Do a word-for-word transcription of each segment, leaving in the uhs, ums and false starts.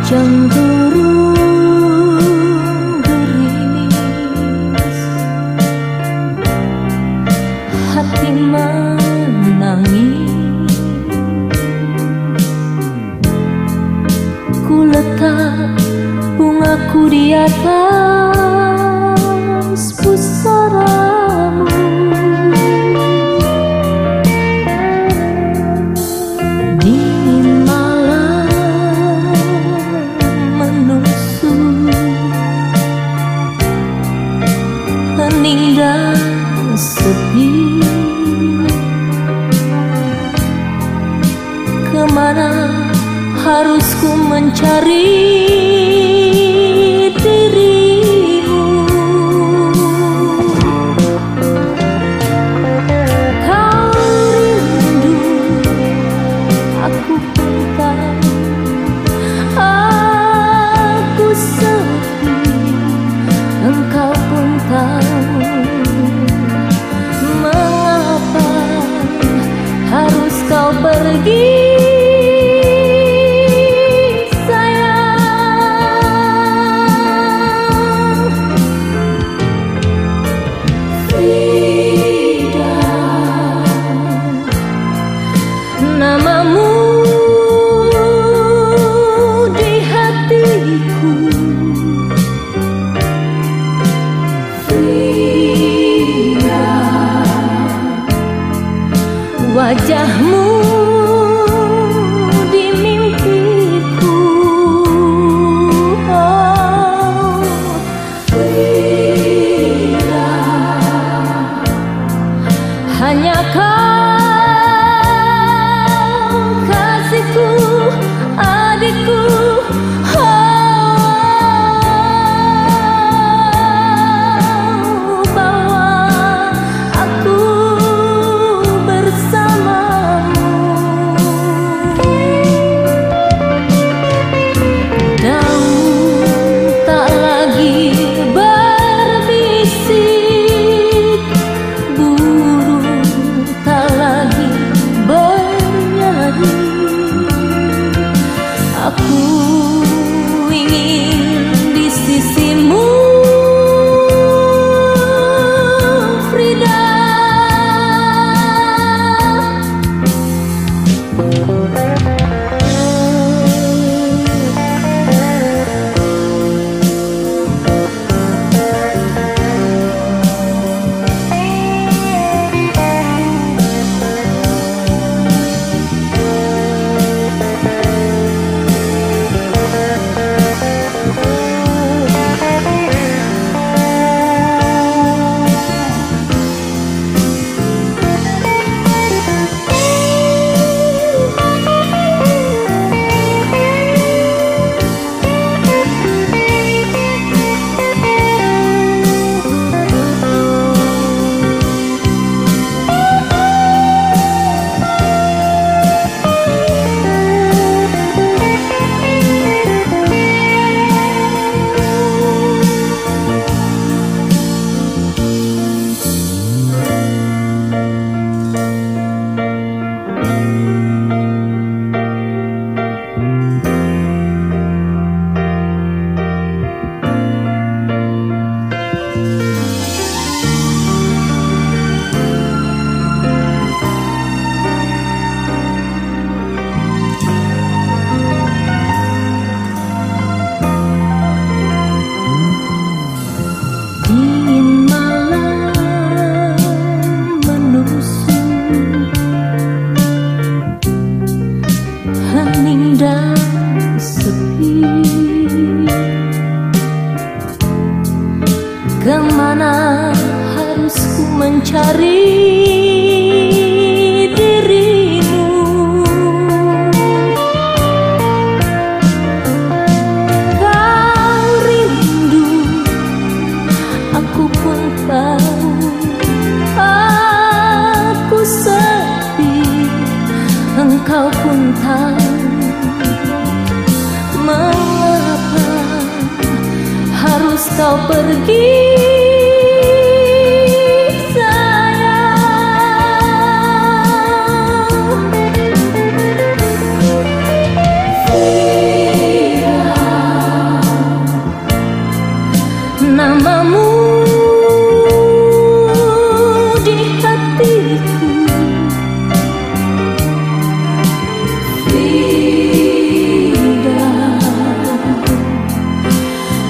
Cenderung gerimis, hati menangis. Ku letak bungaku di atas pusaramu. Dingin malam menusuk, hening dan sepi. Kemana harus ku mencari dirimu? Kau rindu, aku pun tahu. Aku sepi, engkau pun tahu. Mengapa harus kau pergi? Namamu di hatiku, Frida. Wajahmu di mimpiku, oh Frida. Hanya kau adikku, oh, bawa aku bersamamu. Daun tak lagi berbisik, burung tak lagi bernyanyi. Aku ingin di sisimu, Frida. Hening dan sepi, kemana harus ku mencari dirimu? Kau rindu, aku pun tahu. Aku sepi, engkau pun tahu. Mengapa harus kau pergi? Sayang, Frida.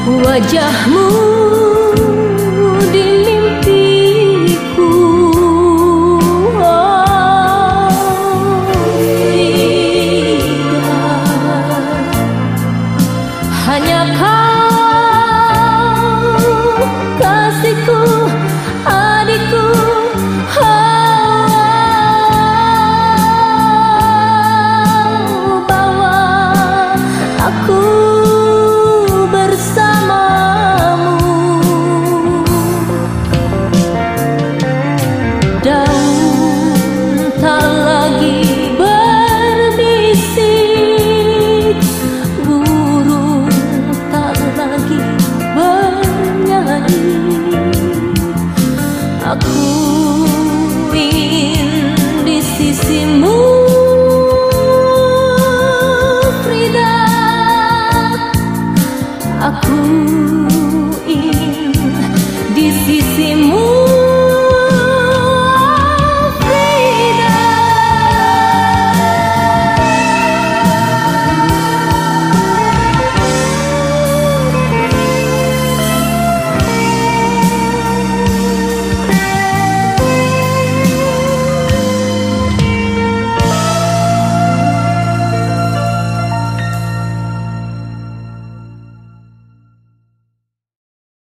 wajahmu di mimpiku. Oh, Frida, hanya kau kasihku, adikku. Oh, bawa aku bersamamu. Daun tak lagi berbisik, burung tak lagi bernyanyi. Aku ingin di sisimu, Frida. Aku ingin di sisimu.